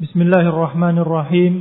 بسم الله الرحمن الرحيم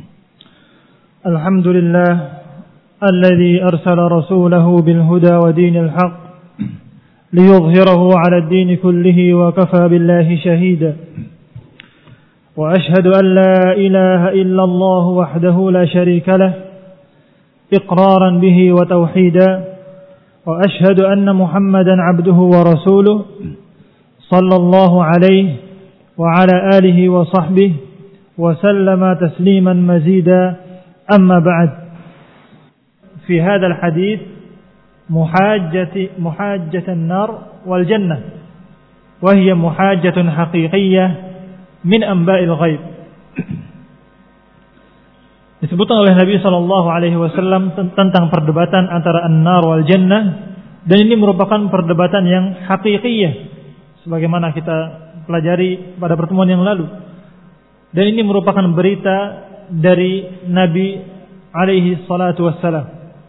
الحمد لله الذي أرسل رسوله بالهدى ودين الحق ليظهره على الدين كله وكفى بالله شهيدا وأشهد أن لا إله إلا الله وحده لا شريك له إقرارا به وتوحيدا وأشهد أن محمدا عبده ورسوله صلى الله عليه وعلى آله وصحبه وسلم تسليما مزيدا أما بعد في هذا الحديث محاجة النار والجنة وهي محاجة حقيقية من أنباء الغيب. Disebutkan oleh Nabi SAW tentang perdebatan antara an-nar wal jannah, dan ini merupakan perdebatan yang hakikiyah sebagaimana kita pelajari pada pertemuan yang lalu. Dan ini merupakan berita dari Nabi alaihi salatu wassalam.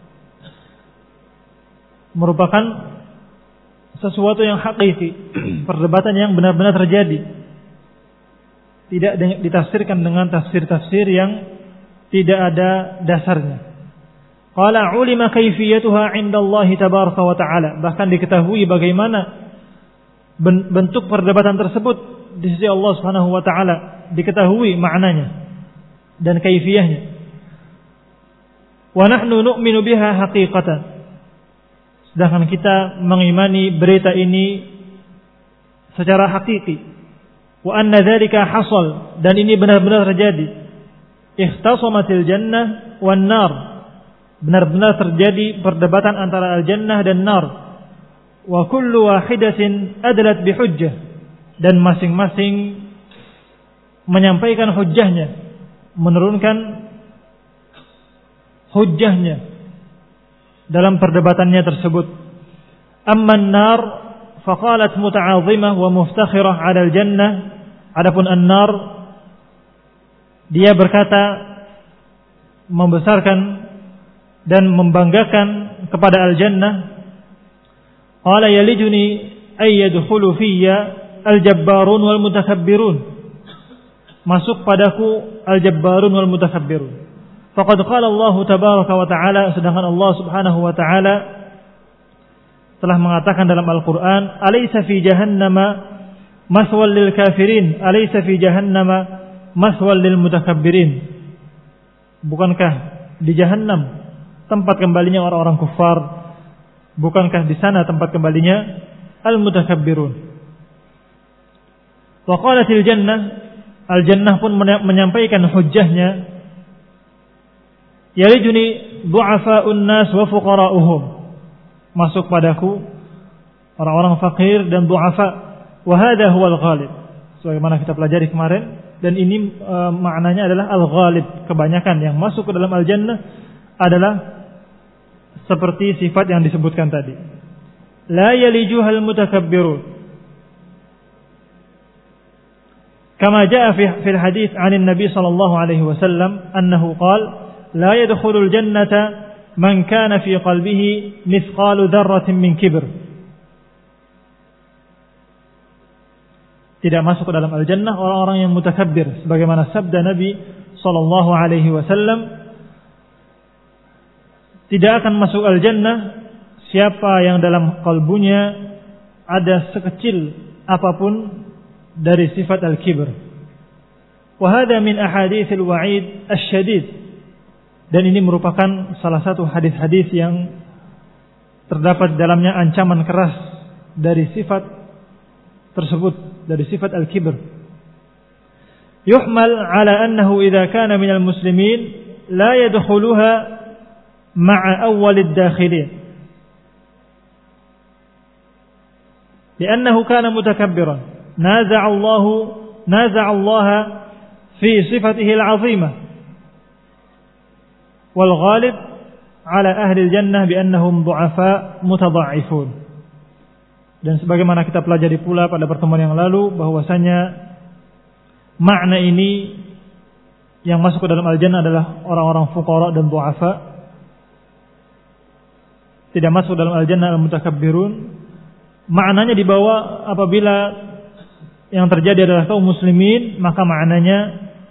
Merupakan sesuatu yang hakiki, perdebatan yang benar-benar terjadi. Tidak ditafsirkan dengan tafsir-tafsir yang tidak ada dasarnya. Qala ulima kaifiyatuha 'inda Allah tabaraka wa ta'ala. Bahkan diketahui bagaimana bentuk perdebatan tersebut di sisi Allah Subhanahu wa taala, diketahui maknanya dan kaifiyahnya. Wa nahnu nu'minu biha haqiqatan. Sedangkan kita mengimani berita ini secara hakiki. Wa anna dzalika hasal, dan ini benar-benar terjadi. Ikhtasamatil jannah wan nar. Benar-benar terjadi perdebatan antara al-jannah dan nar. Wa kullu wahidatin adlat bihujjah, dan masing-masing menyampaikan hujjahnya, menurunkan hujjahnya dalam perdebatannya tersebut. Amma an-nar faqalat muta'azimah wa muftakhirah 'ala al-jannah. Adapun an-nar, dia berkata membesarkan dan membanggakan kepada al-jannah. Qala yalijuni ay yadkhulu fiyya al-jabbarun wal mutakabbirun. Masuk padaku al-jabbarun wal mutakabbirun. Faqad qala Allah tabaraka wa ta'ala, sedangkan Allah Subhanahu wa ta'ala telah mengatakan dalam Al-Qur'an, alaysa fi jahannama maswal lil kafirin, alaysa fi jahannama maswal lil mutakabbirin. Bukankah di jahannam tempat kembalinya orang-orang kufar? Bukankah di sana tempat kembalinya al-mutakabbirun? Wa qalatil jannah, al-jannah pun menyampaikan hujjahnya. Yalijuni du'afa'un nas wa fuqara'uhum. Masuk padaku orang-orang fakir dan du'afa. Wa hadha huwal ghalib. Sebagaimana kita pelajari kemarin, dan ini maknanya adalah al-ghalib. Kebanyakan yang masuk ke dalam al-jannah adalah seperti sifat yang disebutkan tadi. La yalijuhal mutakabbirun. Kama jaa fi al-hadits 'an an-nabi sallallahu alaihi wasallam annahu qala la yadkhulul jannata man kana fi qalbihi mithqalu dzarratin min kibr. Tidak masuk ke dalam al-jannah orang-orang yang mutakabbir, sebagaimana sabda Nabi sallallahu alaihi wasallam, tidak akan masuk al-jannah siapa yang dalam kalbunya ada sekecil apapun dari sifat al-kibr. Wa hadha min ahaditsil wa'id asy-syadid. Dan ini merupakan salah satu hadis-hadis yang terdapat dalamnya ancaman keras dari sifat tersebut, dari sifat al-kibr. Yuhmal ala annahu idza kana minal muslimin la yadkhuluha ma'a awwalid dakhilin. Li'annahu kana mutakabbiran. Naza'a Allah fi sifatihi al-'azimah. Wal ghalib 'ala ahli al-jannah bi annahum du'afa mutadha'ifun. Dan sebagaimana kita pelajari pula pada pertemuan yang lalu, bahwasanya makna ini yang masuk ke dalam al-jannah adalah orang-orang fuqara dan du'afa. Tidak masuk dalam al-jannah al-mutakabbirun. Maknanya dibawa apabila yang terjadi adalah kaum muslimin, maka maknanya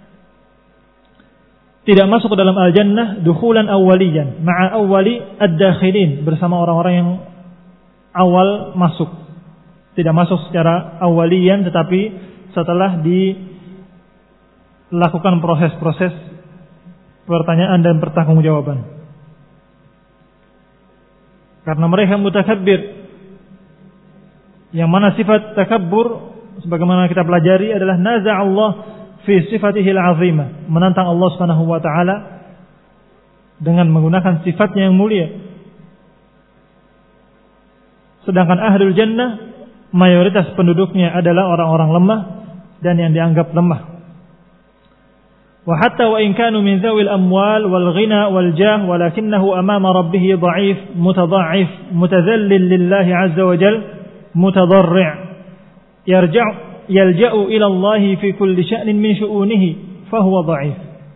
tidak masuk ke dalam al-jannah dukhulan awwaliyan ma'a awwali ad-dakhilin, bersama orang-orang yang awal masuk. Tidak masuk secara awwaliyan, tetapi setelah dilakukan proses-proses pertanyaan dan pertanggungjawaban. Karena mereka mutakabbir, yang mana sifat takabbur sebagaimana kita pelajari adalah naza'allah fi sifatihi al-'azimah, menantang Allah Subhanahu wa taala dengan menggunakan sifatnya yang mulia. Sedangkan ahlul jannah mayoritas penduduknya adalah orang-orang lemah dan yang dianggap lemah. Wa hatta wa in kanu min zawil amwal wal ghina wal jah walakinahu amama rabbih dha'if mutadha'if mutadhallil lillahi 'azza wa jalla mutadarri' yalja'u ila Allah fi kulli sya'nin min syu'unihi fa huwa dha'if.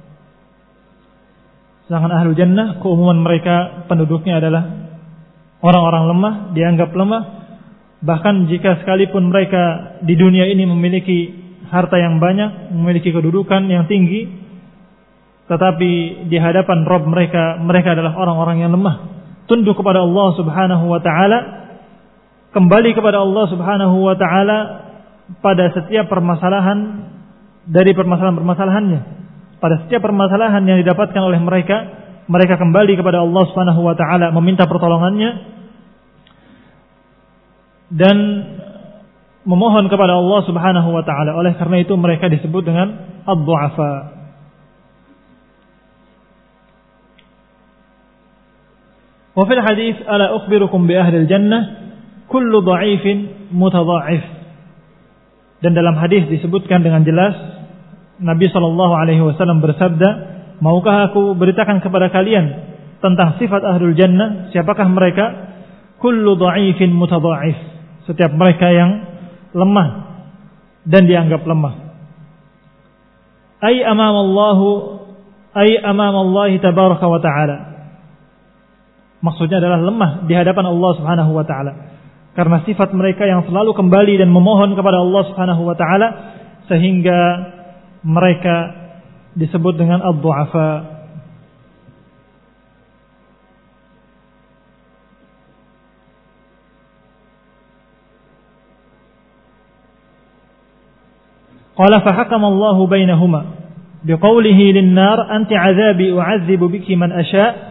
Sedangkan ahlul jannah keumuman mereka penduduknya adalah orang-orang lemah, dianggap lemah. Bahkan jika sekalipun mereka di dunia ini memiliki harta yang banyak, memiliki kedudukan yang tinggi, tetapi di hadapan Rabb mereka adalah orang-orang yang lemah, tunduk kepada Allah Subhanahu wa taala, kembali kepada Allah Subhanahu wa taala pada setiap permasalahan dari permasalahan-permasalahannya. Pada setiap permasalahan yang didapatkan oleh mereka kembali kepada Allah Subhanahu wa taala, meminta pertolongannya dan memohon kepada Allah Subhanahu wa taala. Oleh karena itu mereka disebut dengan ad-du'afa. Wa fil hadits ala ukhbirukum bi ahli al-jannah kullu dha'ifin mutadha'if. Dan dalam hadis disebutkan dengan jelas Nabi sallallahu alaihi wasallam bersabda, maukah aku beritakan kepada kalian tentang sifat ahlul jannah? Siapakah mereka? Kullu dha'ifin mutadha'if. Setiap mereka yang lemah dan dianggap lemah. Ay amam Allah tabaraka wa taala. Maksudnya adalah lemah di hadapan Allah Subhanahu wa taala. Karena sifat mereka yang selalu kembali dan memohon kepada Allah Subhanahu wa taala, sehingga mereka disebut dengan ad-du'afa. Qala fa hakama Allah bainahuma biqaulihi lin-nar anti 'adzabi u'adzibu biki man asha'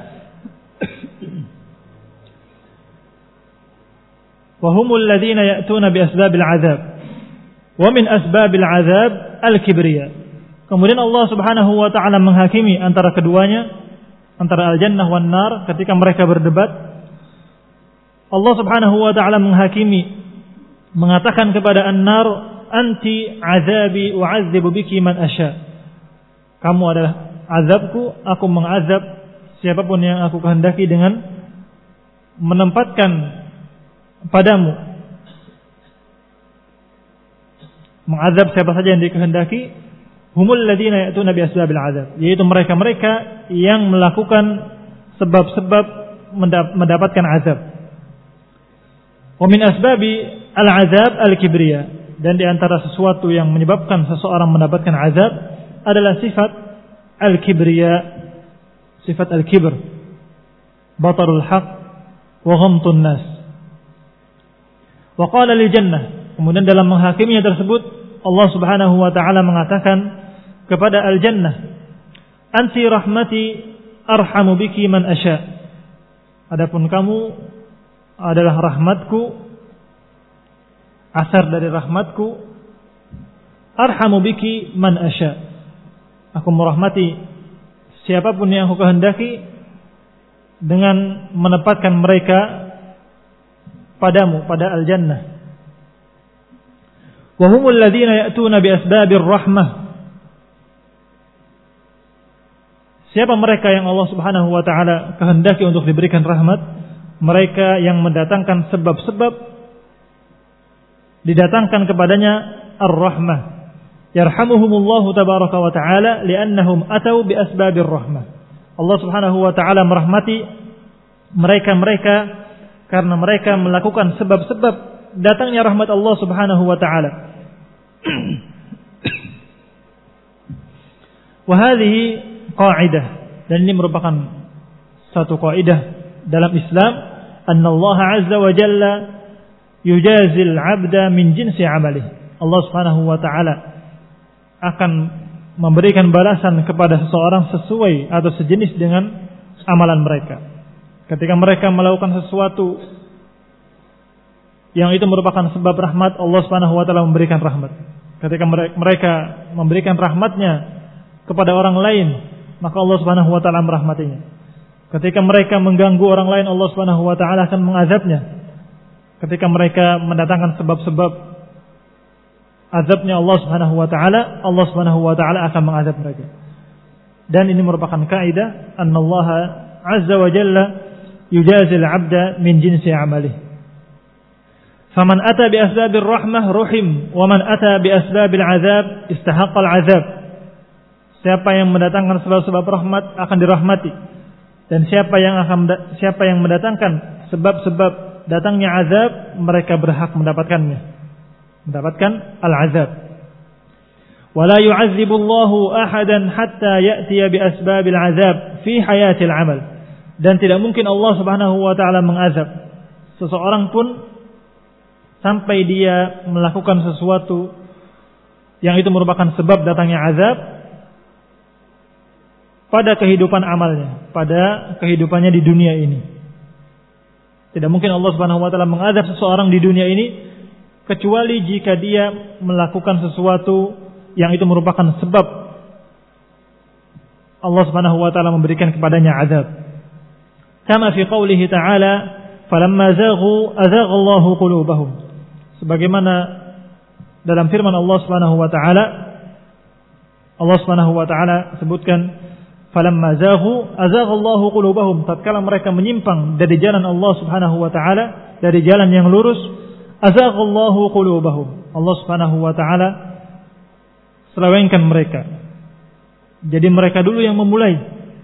وهم الذين يأتون بأسباب العذاب ومن أسباب العذاب الكبرياء. Kemudian Allah Subhanahu wa taala menghakimi antara keduanya, antara al-jannah wan nar, ketika mereka berdebat. Allah Subhanahu wa taala menghakimi, mengatakan kepada an-nar, anti azabi u'adzibu biki man asya. Kamu adalah azabku, aku mengazab siapapun yang aku kehendaki dengan menempatkan padamu, mengazab siapa saja yang dikehendaki. Humul ladzina ya'tuna bi asbabil azab, yaitu mereka-mereka yang melakukan sebab-sebab mendapatkan azab. Wa min asbabi al-azab al-kibriya, dan di antara sesuatu yang menyebabkan seseorang mendapatkan azab adalah sifat al-kibriya, sifat al-kibr, batarul haq wa ghamtun nas. Wa qala lil jannah, kemudian dalam menghakiminya tersebut Allah Subhanahu wa taala mengatakan kepada al-jannah, anti rahmati arhamu biki man asya. Adapun kamu adalah rahmatku, asar dari rahmatku, arhamu biki man asya. Aku merahmati siapapun yang aku kehendaki dengan menempatkan mereka padamu, pada al-jannah. Wa humul ladzina ya'tuna bi asbabir rahmah. Siapa mereka yang Allah Subhanahu wa taala kehendaki untuk diberikan rahmat? Mereka yang mendatangkan sebab-sebab, didatangkan kepadanya ar-rahmah. Yarhamuhumullahu tabaraka wa taala li'annahum atau bi asbabir rahmah. Allah Subhanahu wa taala merahmati mereka-mereka karena mereka melakukan sebab-sebab datangnya rahmat Allah Subhanahu wa taala. Wa hadhihi qaidah, dan ini merupakan satu kaidah dalam Islam, anna Allah azza wa jalla yujazil 'abda min jinsi 'amalihi. Allah Subhanahu wa taala akan memberikan balasan kepada seseorang sesuai atau sejenis dengan amalan mereka. Ketika mereka melakukan sesuatu yang itu merupakan sebab rahmat, Allah Subhanahu wa taala memberikan rahmat. Ketika mereka memberikan rahmatnya kepada orang lain, maka Allah Subhanahu wa taala merahmatinya. Ketika mereka mengganggu orang lain, Allah Subhanahu wa taala akan mengazabnya. Ketika mereka mendatangkan sebab-sebab azabnya Allah Subhanahu wa taala, Allah Subhanahu wa taala akan mengazab mereka. Dan ini merupakan kaidah, annallaha azza wa jalla yujazil 'abda min jinsi 'amalihi. Faman ata bi asbabir rahmah ruhim, wa man ata bi asbabil azab istahaqqal azab. Siapa yang mendatangkan sebab-sebab rahmat akan dirahmati, dan siapa yang mendatangkan sebab-sebab datangnya azab, mereka berhak mendapatkannya, mendapatkan al-azab. Wala yu'adzibullahu ahadan hatta ya'tiya bi asbabil azab fi hayatil amal. Dan tidak mungkin Allah Subhanahu wa taala mengazab seseorang pun sampai dia melakukan sesuatu yang itu merupakan sebab datangnya azab pada kehidupan amalnya, pada kehidupannya di dunia ini. Tidak mungkin Allah Subhanahu wa taala mengazab seseorang di dunia ini kecuali jika dia melakukan sesuatu yang itu merupakan sebab Allah Subhanahu wa taala memberikan kepadanya azab. Kama fi qoulihi ta'ala, falamma zaghu azagha Allahu qulubahum. Sebagaimana dalam firman Allah Subhanahu wa taala, Allah Subhanahu wa taala sebutkan, falamma zaghu azagha Allahu qulubahum, tatkala mereka menyimpang dari jalan Allah Subhanahu wa taala, dari jalan yang lurus, azagha Allahu qulubahum, Allah Subhanahu wa taala selewengkan mereka. Jadi mereka dulu yang memulai.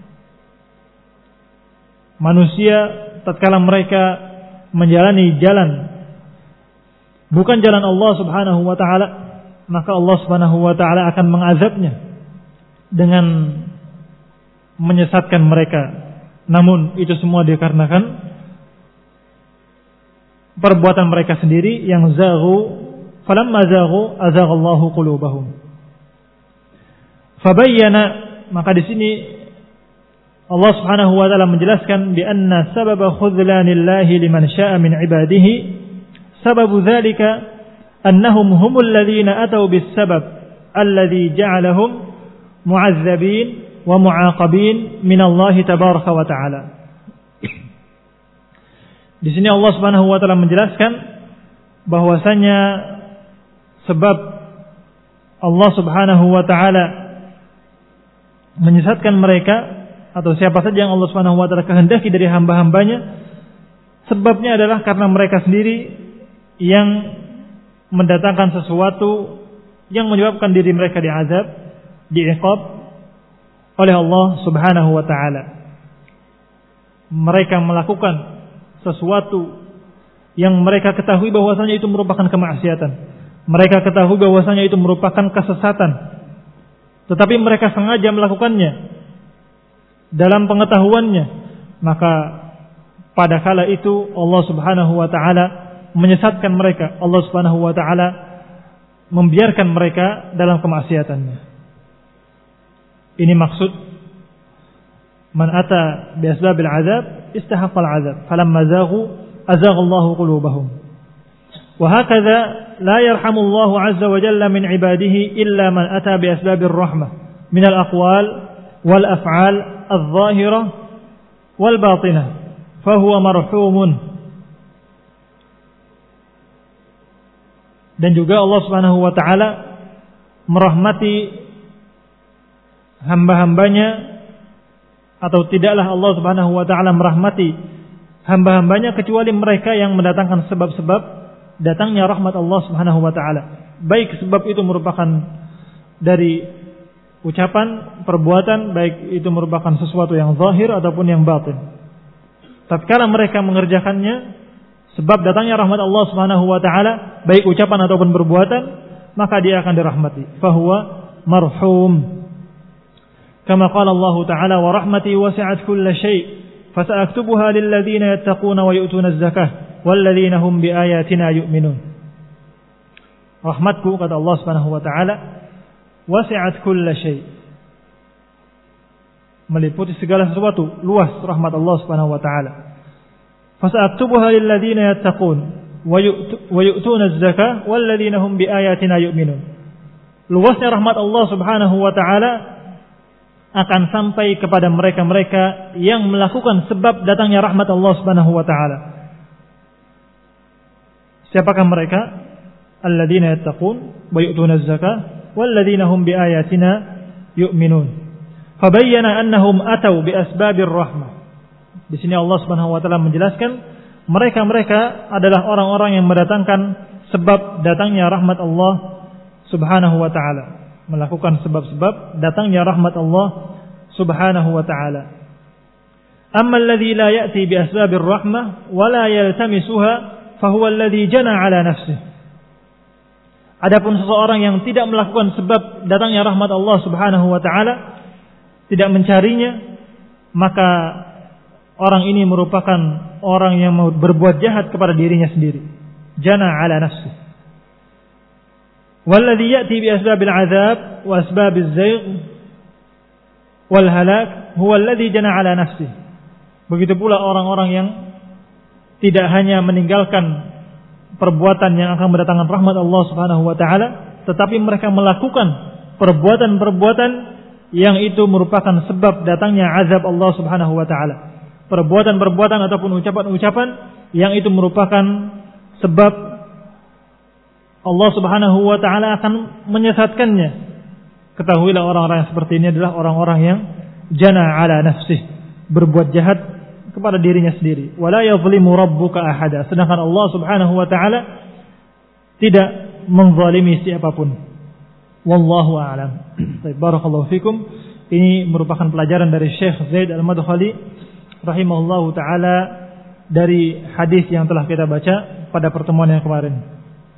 Manusia tatkala mereka menjalani jalan bukan jalan Allah Subhanahu wa taala, maka Allah Subhanahu wa taala akan mengazabnya dengan menyesatkan mereka. Namun itu semua dikarenakan perbuatan mereka sendiri yang zaghu, falamma zaghu azaghallahu qulubahum. Fabayyana, maka di sini Allah Subhanahu wa taala menjelaskan bi anna sababa khudlanillahi liman syaa'a min ibadihi, sababu dzalika annahum humul ladzina atau bis sabab alladzi ja'alahum mu'adzabin wa mu'aqabin min Allah tabaraka wa taala. Di sini Allah Subhanahu wa taala menjelaskan bahwasanya sebab Allah Subhanahu wa taala menyesatkan mereka atau siapa saja yang Allah Subhanahu wa taala kehendaki dari hamba-hambanya, sebabnya adalah karena mereka sendiri yang mendatangkan sesuatu yang menyebabkan diri mereka diazab, diiqab oleh Allah Subhanahu wa taala. Mereka melakukan sesuatu yang mereka ketahui bahwasanya itu merupakan kemaksiatan. Mereka ketahui bahwasanya itu merupakan kesesatan. Tetapi mereka sengaja melakukannya dalam pengetahuannya, maka pada kala itu Allah Subhanahu wa taala menyesatkan mereka. Allah Subhanahu wa taala membiarkan mereka dalam kemaksiatannya. Ini maksud man ata bi asbabil azab istahaqqal azab falamma zaghu azagha Allahu qulubahum. Wa hakadha la yarhamu Allahu azza wa jalla min ibadihi illa man ata bi asbabir rahmah min al aqwal wal af'al adh-dhahirah wal batinah fa huwa marhumun. Dan juga Allah Subhanahu wa taala merahmati hamba-hambanya, atau tidaklah Allah Subhanahu wa taala merahmati hamba-hambanya kecuali mereka yang mendatangkan sebab-sebab datangnya rahmat Allah Subhanahu wa taala. Baik sebab itu merupakan dari ucapan, perbuatan, baik itu merupakan sesuatu yang zahir ataupun yang batin. Tatkala mereka mengerjakannya sebab datangnya rahmat Allah Subhanahu wa taala, baik ucapan ataupun perbuatan, maka dia akan dirahmati. Fahuwa marhum. Kama qala Allah Ta'ala wa rahmati wasi'at kulla syai' fasa'aktubuha lil ladzina yattaquna wa yu'tuna az-zakah wal ladzina hum bi ayatina yu'minun. Rahmatku, kata Allah Subhanahu wa taala, wasi'at kulla syai', meliputi segala sesuatu, luas rahmat Allah Subhanahu wa taala. Fasa'aktubuha lil ladzina yattaqun wa yu'tuna az-zakah wal ladzina hum bi ayatina yu'minun. Luasnya rahmat Allah Subhanahu wa taala akan sampai kepada mereka-mereka yang melakukan sebab datangnya rahmat Allah Subhanahu wa taala. Siapakah mereka? Alladzina yattaqun wa yu'tuna az-zakah wal ladzina hum bi ayatina yu'minun. Fabayyana annahum atau bi asbabir rahmah. Di sini Allah Subhanahu wa taala menjelaskan mereka-mereka adalah orang-orang yang mendatangkan sebab datangnya rahmat Allah Subhanahu wa taala, melakukan sebab-sebab datangnya rahmat Allah Subhanahu wa taala. Amma alladhi la ya'ti bi asbabir rahmah wa la yaltamisuha fa huwa alladhi jana 'ala nafsihi. Adapun seseorang yang tidak melakukan sebab datangnya rahmat Allah Subhanahu wa taala, tidak mencarinya, maka orang ini merupakan orang yang mau berbuat jahat kepada dirinya sendiri. Jana 'ala nafsihi. Walladhi ya'ti bi asbabil 'adzab wa asbabiz zaygh wal halak huwa alladhi jana 'ala nafsihi. Begitu pula orang-orang yang tidak hanya meninggalkan perbuatan yang akan mendatangkan rahmat Allah Subhanahu wa taala, tetapi mereka melakukan perbuatan-perbuatan yang itu merupakan sebab datangnya azab Allah Subhanahu wa taala. Perbuatan-perbuatan ataupun ucapan-ucapan yang itu merupakan sebab Allah Subhanahu wa taala akan menyesatkannya. Ketahuilah orang-orang yang seperti ini adalah orang-orang yang jana 'ala nafsih, berbuat jahat kepada dirinya sendiri. Wala yazlimu rabbuka ahada. Sedangkan Allah Subhanahu wa taala tidak menzalimi siapapun. Wallahu a'lam. Baik, barakallahu fikum. Ini merupakan pelajaran dari Syekh Zaid Al-Madkhali rahimahullahu taala dari hadis yang telah kita baca pada pertemuan yang kemarin.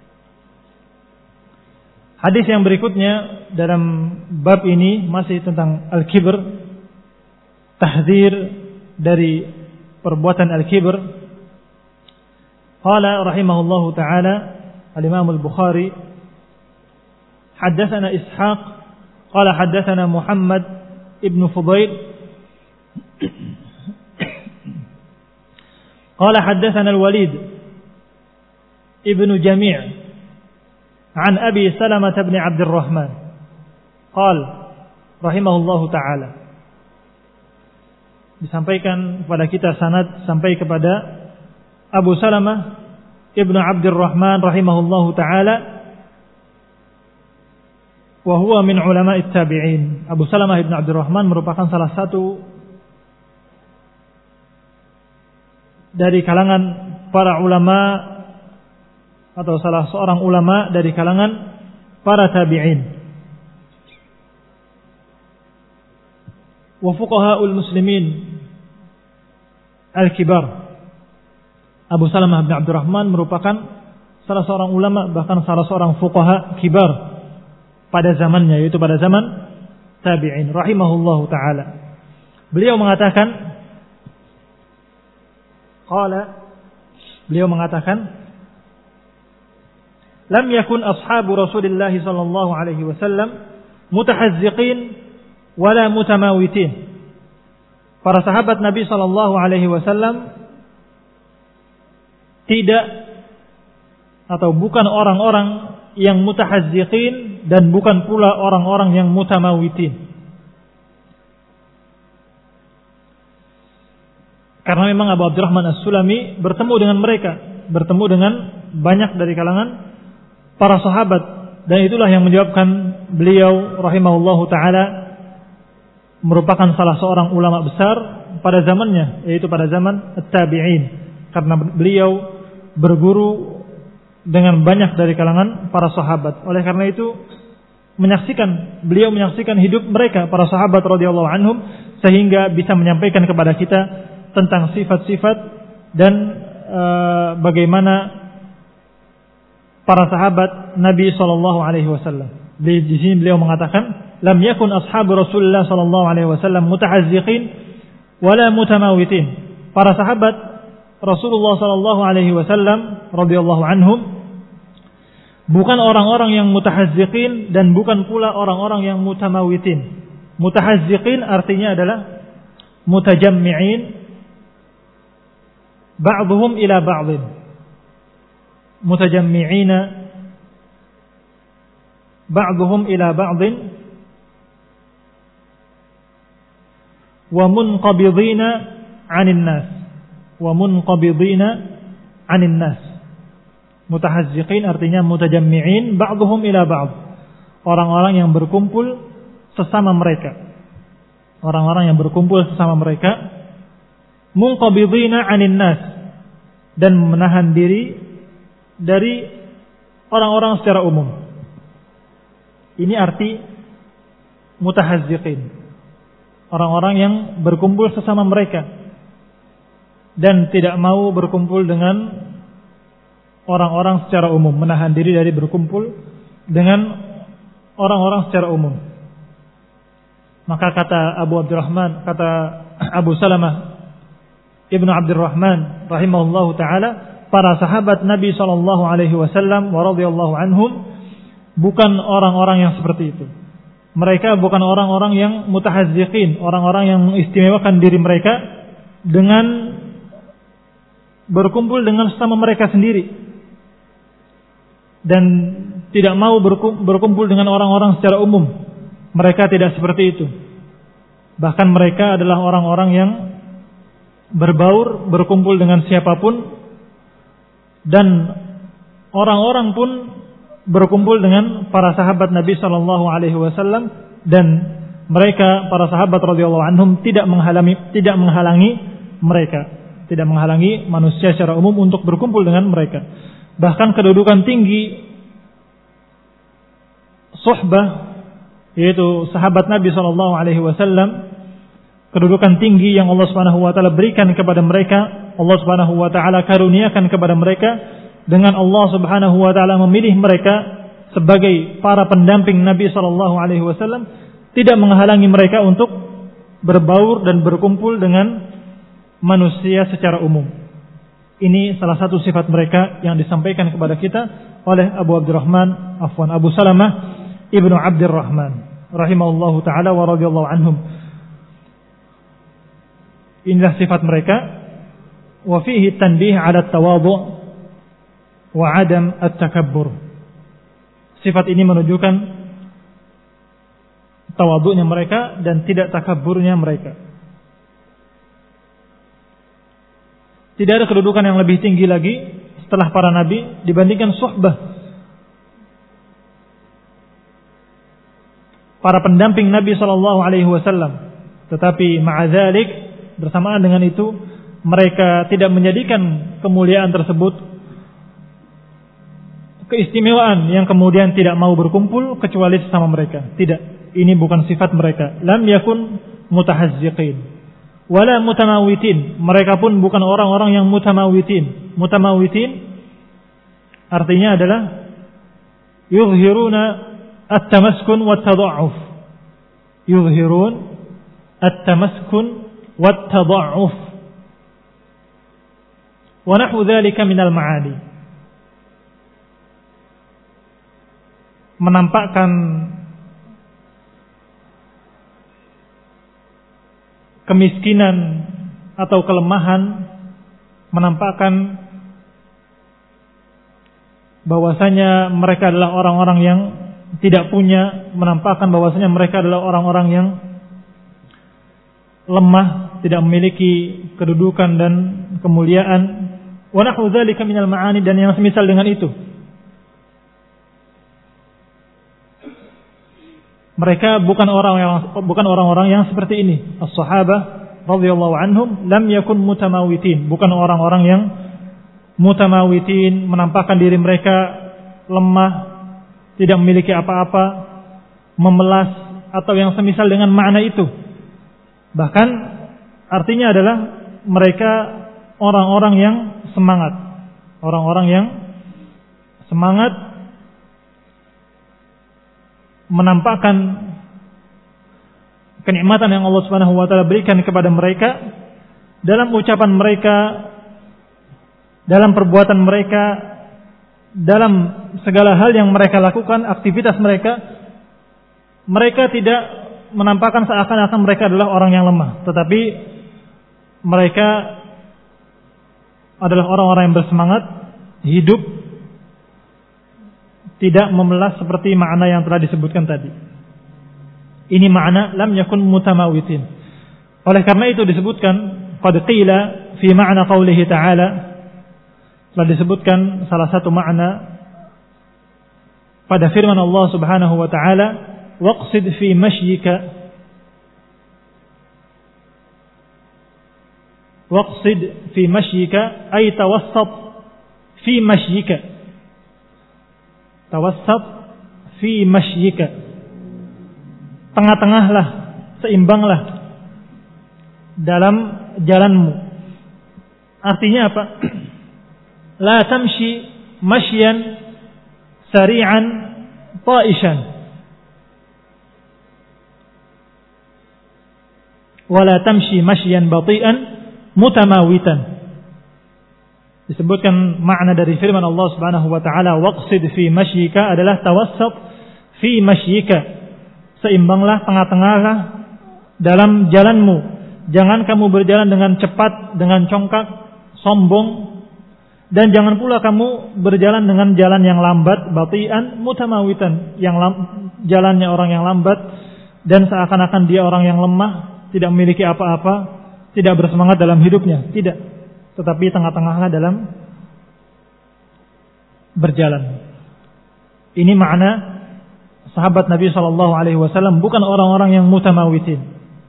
Hadis yang berikutnya dalam bab ini masih tentang al-kibr, tahdzir dari perbuatan al-kibr. Qala rahimahullahu taala al-Imam al-Bukhari, haddatsana Ishaq qala haddatsana Muhammad ibn Fudail qala haddatsana al-Walid ibn Jami' عن أبي سلمة بن عبد الرحمن قال رحمه الله تعالى. Disampaikan kepada kita sanad sampai kepada Abu Salamah ibnu Abdurrahman rahimahullahu taala, wa huwa min ulama'it tabi'in. Abu Salamah ibnu Abdurrahman merupakan salah satu dari kalangan para ulama atau salah seorang ulama dari kalangan para tabi'in. Wa fuqaha'ul muslimin al-kibar. Abu Salamah bin Abdurrahman merupakan salah seorang ulama, bahkan salah seorang fuqaha kibar pada zamannya, yaitu pada zaman tabi'in rahimahullahu taala. Beliau mengatakan lam yakun ashabu Rasulillah sallallahu alaihi wasallam mutahazziqin wala mutamawitin. Para sahabat Nabi sallallahu alaihi wasallam tidak atau bukan orang-orang yang mutahazziqin dan bukan pula orang-orang yang mutamawitin. Karena memang Abu Abdurrahman As-Sulami bertemu dengan mereka, bertemu dengan banyak dari kalangan para sahabat, dan itulah yang menyebabkan beliau rahimahullahu taala merupakan salah seorang ulama besar pada zamannya, yaitu pada zaman at-tabi'in, karena beliau berguru dengan banyak dari kalangan para sahabat. Oleh karena itu beliau menyaksikan hidup mereka para sahabat radhiyallahu anhum, sehingga bisa menyampaikan kepada kita tentang sifat-sifat dan bagaimana para sahabat Nabi sallallahu alaihi wasallam. Di sini beliau mengatakan lam yakun ashabu Rasulullah sallallahu alaihi wasallam mutahazziqin wala mutamawitin. Para sahabat Rasulullah sallallahu alaihi wasallam radhiyallahu anhum bukan orang-orang yang mutahazziqin dan bukan pula orang-orang yang mutamawitin. Mutahazziqin artinya adalah mutajammi'in ba'dhum ila ba'dhin. Mutajammi'ina ba'dhum ila ba'dhin wa munqabidina 'anil nas. Wa munqabidina 'anil nas. Mutahazziqin artinya mutajammi'in ba'dhum ila ba'd. Orang-orang yang berkumpul sesama mereka. Orang-orang yang berkumpul sesama mereka. Munqabidina 'anil nas, dan menahan diri dari orang-orang secara umum. Ini arti mutahazziqin. Orang-orang yang berkumpul sesama mereka dan tidak mau berkumpul dengan orang-orang secara umum, menahan diri dari berkumpul dengan orang-orang secara umum. Maka kata Abu Abdurrahman, kata Abu Salamah Ibnu Abdurrahman rahimahullahu taala, para sahabat Nabi sallallahu alaihi wasallam wa radhiyallahu anhum bukan orang-orang yang seperti itu. Mereka bukan orang-orang yang mutahazziqin, orang-orang yang mengistimewakan diri mereka dengan berkumpul dengan sesama mereka sendiri dan tidak mau berkumpul dengan orang-orang secara umum. Mereka tidak seperti itu. Bahkan mereka adalah orang-orang yang berbaur, berkumpul dengan siapapun, dan orang-orang pun berkumpul dengan para sahabat Nabi sallallahu alaihi wasallam, dan mereka para sahabat radhiyallahu anhum tidak menghalangi mereka, tidak menghalangi manusia secara umum untuk berkumpul dengan mereka. Bahkan kedudukan tinggi suhbah, yaitu sahabat Nabi sallallahu alaihi wasallam, kedudukan tinggi yang Allah Subhanahu wa taala berikan kepada mereka, Allah Subhanahu wa taala karuniakan kepada mereka dengan Allah Subhanahu wa taala memilih mereka sebagai para pendamping Nabi sallallahu alaihi wasallam, tidak menghalangi mereka untuk berbaur dan berkumpul dengan manusia secara umum. Ini salah satu sifat mereka yang disampaikan kepada kita oleh Abu Salamah Ibnu Abdurrahman rahimahullahu taala wa radhiyallahu anhum. Inilah sifat mereka. Wa fihi tanbih 'ala at-tawadhu' wa 'adam at-takabbur. Sifat ini menunjukkan tawadhu'nya mereka dan tidak takabburnya mereka. Tidak ada kedudukan yang lebih tinggi lagi setelah para nabi dibandingkan suhbah, para pendamping Nabi sallallahu alaihi wasallam. Tetapi ma'adzalik, bersamaan dengan itu mereka tidak menjadikan kemuliaan tersebut keistimewaan yang kemudian tidak mau berkumpul kecuali sesama mereka. Tidak, ini bukan sifat mereka. Lam yakun mutahazziqin wala mutamawitin. Mereka pun bukan orang-orang yang mutamawitin. Mutamawitin artinya adalah yuzhiruna at-tamaskun wat-tada'uf. Yuzhirun at-tamaskun wat-tada'uf. Wa nahwu dzalika minal ma'ani. Menampakkan kemiskinan atau kelemahan, menampakkan bahwasanya mereka adalah orang-orang yang tidak punya, menampakkan bahwasanya mereka adalah orang-orang yang lemah, tidak memiliki kedudukan dan kemuliaan. Wa nahwu dzalika minal ma'ani, dan yang semisal dengan itu. Mereka bukan orang-orang yang seperti ini. As-sahabah radhiyallahu anhum lam yakun mutamawitin, bukan orang-orang yang mutamawitin, menampakkan diri mereka lemah, tidak memiliki apa-apa, memelas, atau yang semisal dengan makna itu. Bahkan artinya adalah mereka orang-orang yang semangat. Orang-orang yang semangat menampakkan kenikmatan yang Allah Subhanahu wa taala berikan kepada mereka dalam ucapan mereka, dalam perbuatan mereka, dalam segala hal yang mereka lakukan, aktivitas mereka, mereka tidak menampakkan seakan-akan mereka adalah orang yang lemah, tetapi mereka adalah orang-orang yang bersemangat, hidup, tidak memelas seperti makna yang telah disebutkan tadi. Ini makna lam yakun mutamawitin. Oleh karena itu disebutkan qad qila fi ma'na qaulihi ta'ala, telah disebutkan salah satu makna pada firman Allah Subhanahu wa taala, waqsid fi mashyika, waqsid fi mashyika ay tawassat fi mashyika, tawassat fi mashyika, tengah-tengahlah, seimbanglah dalam jalanmu. Artinya apa? La tamshi mashyan sari'an ta'ishan wa la tamshi mashyan bati'an mutamawitan. Disebutkan makna dari firman Allah Subhanahu wa taala, waqsid fi mashyika adalah tawassat fi mashyika, seimbanglah, tengah-tengahlah dalam jalanmu. Jangan kamu berjalan dengan cepat, dengan congkak, sombong, dan jangan pula kamu berjalan dengan jalan yang lambat, bati'an mutamawitan, yang jalannya orang yang lambat dan seakan-akan dia orang yang lemah, tidak memiliki apa-apa, tidak bersemangat dalam hidupnya. Tidak, tetapi tengah-tengahlah dalam berjalan. Ini makna sahabat Nabi SAW bukan orang-orang yang mutamawitin.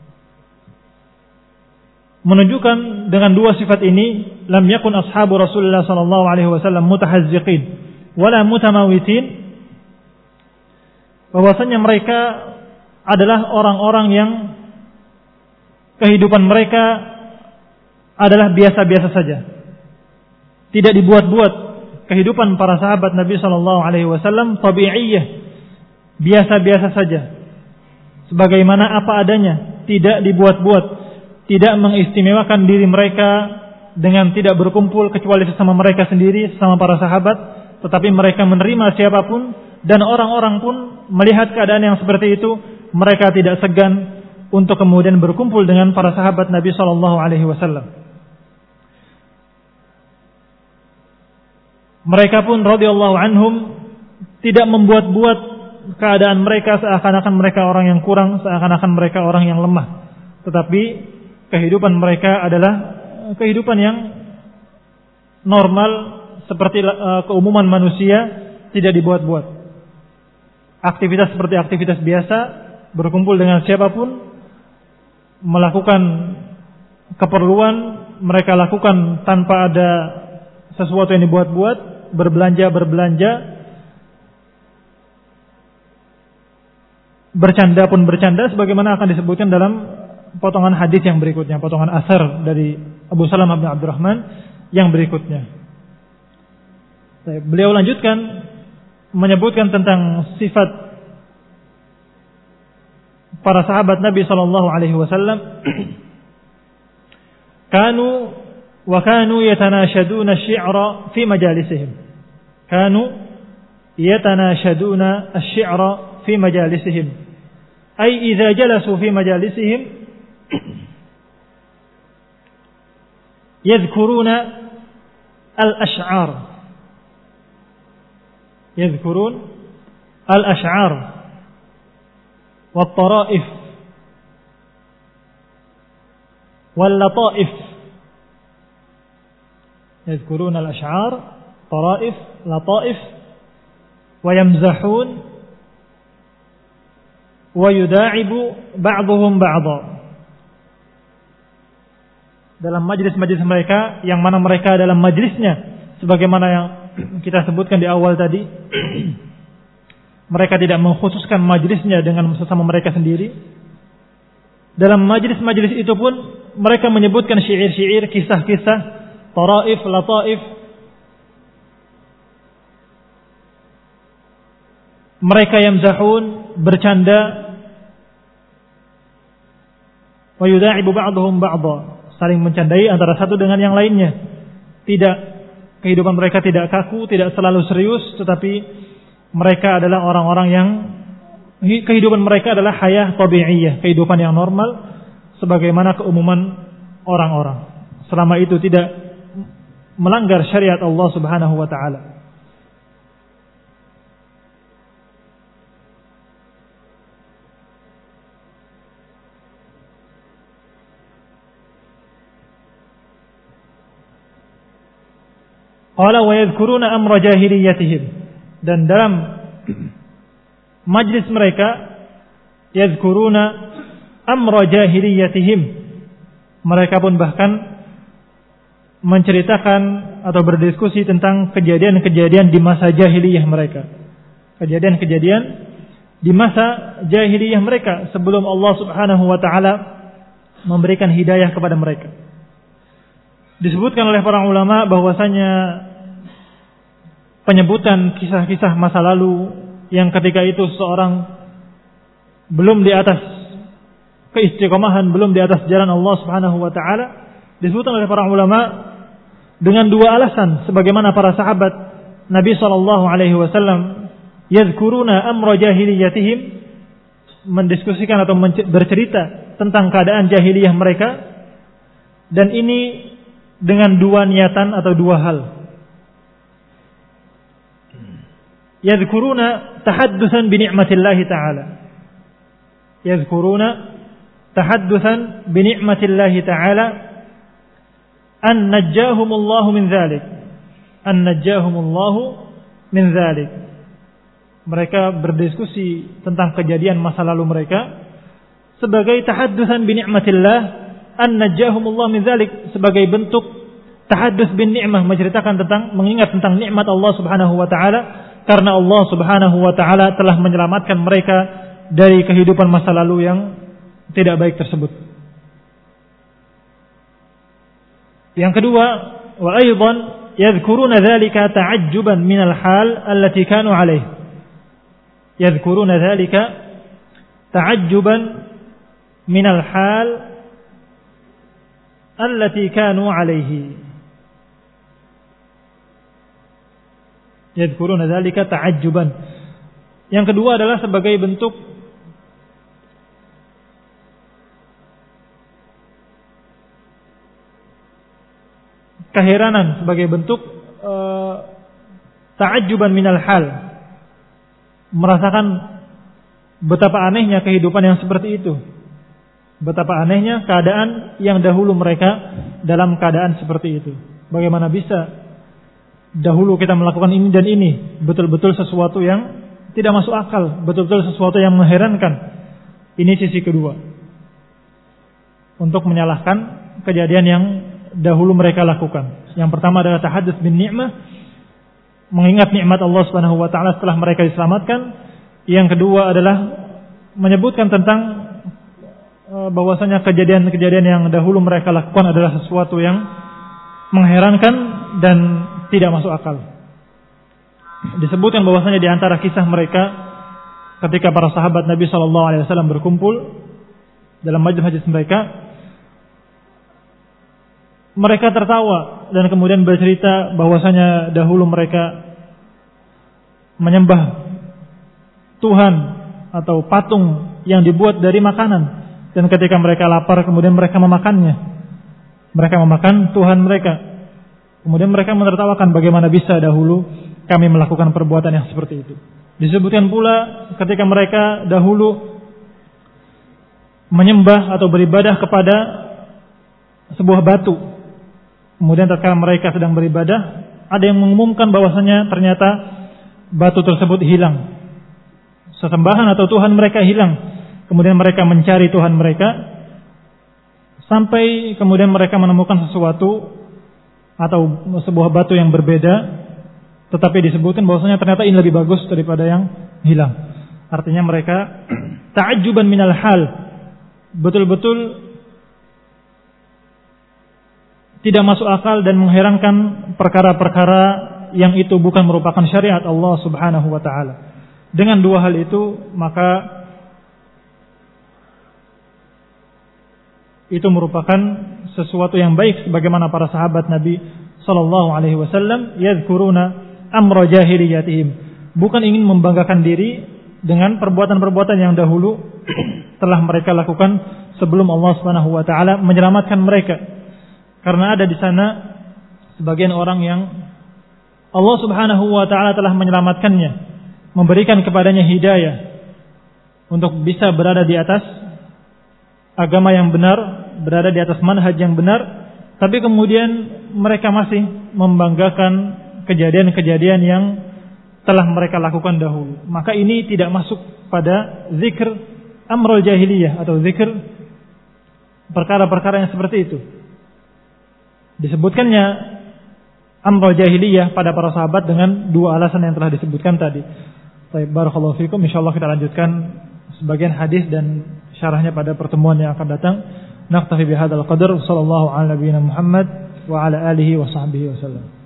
Menunjukkan dengan dua sifat ini, lam yakun ashabu Rasulullah SAW mutahazziqin wala mutamawitin, bahwasanya mereka adalah orang-orang yang kehidupan mereka adalah biasa-biasa saja, tidak dibuat-buat. Kehidupan para sahabat Nabi SAW tabi'iyah, biasa-biasa saja, sebagaimana apa adanya, tidak dibuat-buat, tidak mengistimewakan diri mereka dengan tidak berkumpul kecuali sesama mereka sendiri, sesama para sahabat, tetapi mereka menerima siapapun, dan orang-orang pun melihat keadaan yang seperti itu, mereka tidak segan untuk kemudian berkumpul dengan para sahabat Nabi SAW. Mereka pun radhiyallahu anhum tidak membuat-buat keadaan mereka seakan-akan mereka orang yang kurang, seakan-akan mereka orang yang lemah, tetapi kehidupan mereka adalah kehidupan yang normal seperti keumuman manusia, tidak dibuat-buat. Aktivitas seperti aktivitas biasa, berkumpul dengan siapapun, melakukan keperluan mereka lakukan tanpa ada sesuatu yang dibuat-buat, berbelanja, bercanda pun bercanda, sebagaimana akan disebutkan dalam potongan hadis yang berikutnya, potongan asar dari Abu Salamah bin Abdurrahman yang berikutnya. Beliau lanjutkan menyebutkan tentang sifat para sahabat Nabi SAW. Kanu yatanashaduna asy-syi'ra fi majalisihim. Kanu yatanashaduna asy-syi'ra fi majalisihim. Ay idza jalasu fi majalisihim yadhkuruna al-ash'ar. Yadhkurun al-ash'ar wat-tara'if wal-lata'if. Yadhkuruna al-ash'ar, tara'if, lata'if, wa yamzahun wa yuda'ibu ba'dhum ba'dha. Dalam majlis-majlis mereka, yang mana mereka dalam majlisnya, sebagaimana yang kita sebutkan di awal tadi, mereka tidak mengkhususkan majlisnya dengan sesama mereka sendiri. Dalam majlis-majlis itu pun mereka menyebutkan syair-syair, kisah-kisah, taraif, lataif. Mereka yamzahun, bercanda, wa yuda'ibu ba'dhum ba'dha, saling mencandai antara satu dengan yang lainnya. Tidak, kehidupan mereka tidak kaku, tidak selalu serius, tetapi mereka adalah orang-orang yang kehidupan mereka adalah hayah tabi'iyah, kehidupan yang normal sebagaimana keumuman orang-orang. Selama itu tidak melanggar syariat Allah Subhanahu wa taala. Qala wa yadhkuruna amra jahiliyatihim, dan dalam majlis mereka yadhkuruna amra jahiliyatihim, mereka pun bahkan menceritakan atau berdiskusi tentang kejadian-kejadian di masa jahiliyah mereka. Kejadian-kejadian di masa jahiliyah mereka sebelum Allah Subhanahu wa taala memberikan hidayah kepada mereka. Disebutkan oleh para ulama bahwasanya penyebutan kisah-kisah masa lalu yang ketika itu seseorang belum di atas keistiqomahan, belum di atas jalan Allah Subhanahu wa taala, disebutkan oleh para ulama dengan dua alasan, sebagaimana para sahabat Nabi sallallahu alaihi wasallam yadhkuruna amra jahiliyatihim, mendiskusikan atau bercerita tentang keadaan jahiliyah mereka, dan ini dengan dua niatan atau dua hal. Yadhkuruna tahaddusan bi ni'matillahi ta'ala. Yadhkuruna tahaddusan bi ni'matillahi ta'ala an najjahumullahu min dzalik. An najjahumullahu min dzalik. Mereka berdiskusi tentang kejadian masa lalu mereka sebagai tahaddusan bi ni'matillah, an najjahumullahu min dzalik, sebagai bentuk tahaddus bin ni'mah, menceritakan tentang, mengingat tentang nikmat Allah Subhanahu wa taala, karena Allah Subhanahu wa taala telah menyelamatkan mereka dari kehidupan masa lalu yang tidak baik tersebut. Yang kedua, wa aidan yadhkuruna dzalika ta'ajjuban minal hal allati kanu 'alaihi. Yadhkuruna dzalika ta'ajjuban minal hal allati kanu 'alaihi. Yadhkuruna dzalika ta'ajjuban. Yang kedua adalah sebagai bentuk keheranan, sebagai bentuk ta'ajjuban minal hal, merasakan betapa anehnya kehidupan yang seperti itu, betapa anehnya keadaan yang dahulu mereka dalam keadaan seperti itu. Bagaimana bisa dahulu kita melakukan ini dan ini, betul-betul sesuatu yang tidak masuk akal, betul-betul sesuatu yang mengherankan. Ini sisi kedua, untuk menyalahkan kejadian yang dahulu mereka lakukan. Yang pertama adalah tahaddus bin ni'mah, mengingat nikmat Allah Subhanahu wa taala setelah mereka diselamatkan. Yang kedua adalah menyebutkan tentang bahwasanya kejadian-kejadian yang dahulu mereka lakukan adalah sesuatu yang mengherankan dan tidak masuk akal. Disebutkan bahwasanya di antara kisah mereka ketika para sahabat Nabi sallallahu alaihi wasallam berkumpul dalam majlis-majlis mereka tertawa dan kemudian bercerita bahwasanya dahulu mereka menyembah Tuhan atau patung yang dibuat dari makanan, dan ketika mereka lapar kemudian mereka memakannya. Mereka memakan Tuhan mereka. Kemudian mereka menertawakan bagaimana bisa dahulu kami melakukan perbuatan yang seperti itu. Disebutkan pula ketika mereka dahulu menyembah atau beribadah kepada sebuah batu. Kemudian tatkala mereka sedang beribadah, ada yang mengumumkan bahwasanya ternyata batu tersebut hilang. Sesembahan atau Tuhan mereka hilang. Kemudian mereka mencari Tuhan mereka sampai kemudian mereka menemukan sesuatu atau sebuah batu yang berbeda, tetapi disebutkan bahwasanya ternyata ini lebih bagus daripada yang hilang. Artinya mereka ta'ajjuban minal hal, betul-betul tidak masuk akal dan mengherankan perkara-perkara yang itu bukan merupakan syariat Allah Subhanahu wa taala. Dengan dua hal itu maka itu merupakan sesuatu yang baik, sebagaimana para sahabat Nabi sallallahu alaihi wasallam yadhkuruna amra jahiliyatihim, bukan ingin membanggakan diri dengan perbuatan-perbuatan yang dahulu telah mereka lakukan sebelum Allah Subhanahu wa taala menyelamatkan mereka. Karena ada di sana sebagian orang yang Allah Subhanahu wa taala telah menyelamatkannya, memberikan kepadanya hidayah untuk bisa berada di atas agama yang benar, berada di atas manhaj yang benar, tapi kemudian mereka masih membanggakan kejadian-kejadian yang telah mereka lakukan dahulu. Maka ini tidak masuk pada zikr amrul jahiliyah atau zikr perkara-perkara yang seperti itu. Disebutkannya amrul jahiliyah pada para sahabat dengan dua alasan yang telah disebutkan tadi. Baik, barakallahu fikum. Insyaallah kita lanjutkan sebagian hadis dan syarahnya pada pertemuan yang akan datang. Naktafi bihadzal qadar. Sallallahu ala nabiyyina Muhammad wa ala alihi wa sahbihi wasallam.